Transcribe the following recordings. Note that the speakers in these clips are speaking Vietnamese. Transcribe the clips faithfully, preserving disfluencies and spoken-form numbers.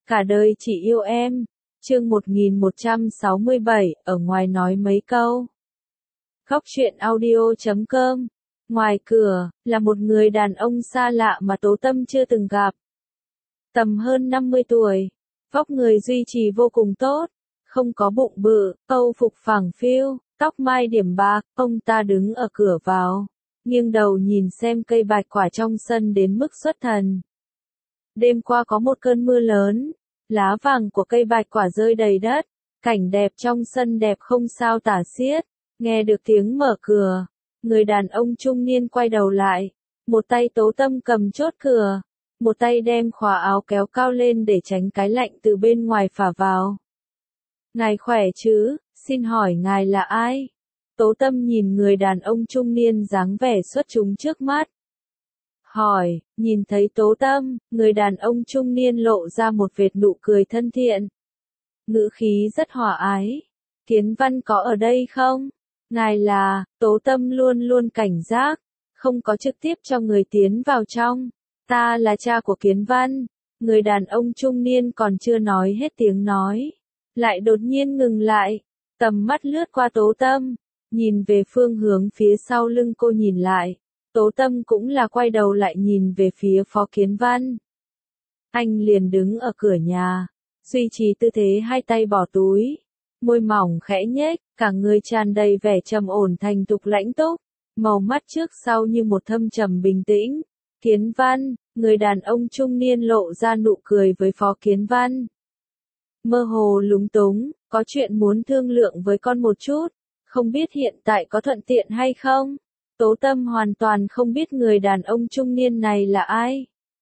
Cả đời chỉ yêu em. Chương một nghìn một trăm sáu mươi bảy, ở ngoài nói mấy câu. Góc truyện audio chấm com. Ngoài cửa, là một người đàn ông xa lạ mà Tố Tâm chưa từng gặp. Tầm hơn năm mươi tuổi, vóc người duy trì vô cùng tốt, không có bụng bự, âu phục phẳng phiu, tóc mai điểm bạc, ông ta đứng ở cửa vào, nghiêng đầu nhìn xem cây bạch quả trong sân đến mức xuất thần. Đêm qua có một cơn mưa lớn, lá vàng của cây bạch quả rơi đầy đất, cảnh đẹp trong sân đẹp không sao tả xiết. Nghe được tiếng mở cửa, người đàn ông trung niên quay đầu lại, một tay Tố Tâm cầm chốt cửa, một tay đem khóa áo kéo cao lên để tránh cái lạnh từ bên ngoài phả vào. Ngài khỏe chứ, xin hỏi ngài là ai? Tố Tâm nhìn người đàn ông trung niên dáng vẻ xuất chúng trước mắt. Hỏi, nhìn thấy Tố Tâm, người đàn ông trung niên lộ ra một vệt nụ cười thân thiện. Ngữ khí rất hòa ái. Kiến Văn có ở đây không? Ngài là, Tố Tâm luôn luôn cảnh giác, không có trực tiếp cho người tiến vào trong. Ta là cha của Kiến Văn. Người đàn ông trung niên còn chưa nói hết tiếng nói, lại đột nhiên ngừng lại, tầm mắt lướt qua Tố Tâm, nhìn về phương hướng phía sau lưng cô nhìn lại. Tố Tâm cũng là quay đầu lại nhìn về phía Phó Kiến Văn. Anh liền đứng ở cửa nhà, duy trì tư thế hai tay bỏ túi, môi mỏng khẽ nhếch, cả người tràn đầy vẻ trầm ổn thành thục lãnh túc, màu mắt trước sau như một thâm trầm bình tĩnh. Kiến Văn, người đàn ông trung niên lộ ra nụ cười với Phó Kiến Văn. Mơ hồ lúng túng, có chuyện muốn thương lượng với con một chút, không biết hiện tại có thuận tiện hay không? Tố Tâm hoàn toàn không biết người đàn ông trung niên này là ai.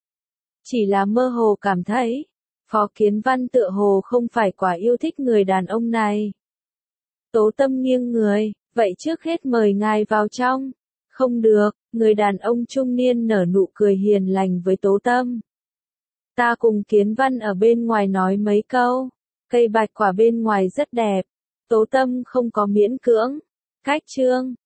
Chỉ là mơ hồ cảm thấy, Phó Kiến Văn tựa hồ không phải quá yêu thích người đàn ông này. Tố Tâm nghiêng người, vậy trước hết mời ngài vào trong. Không được, người đàn ông trung niên nở nụ cười hiền lành với Tố Tâm. Ta cùng Kiến Văn ở bên ngoài nói mấy câu, cây bạch quả bên ngoài rất đẹp. Tố Tâm không có miễn cưỡng. Cách chương,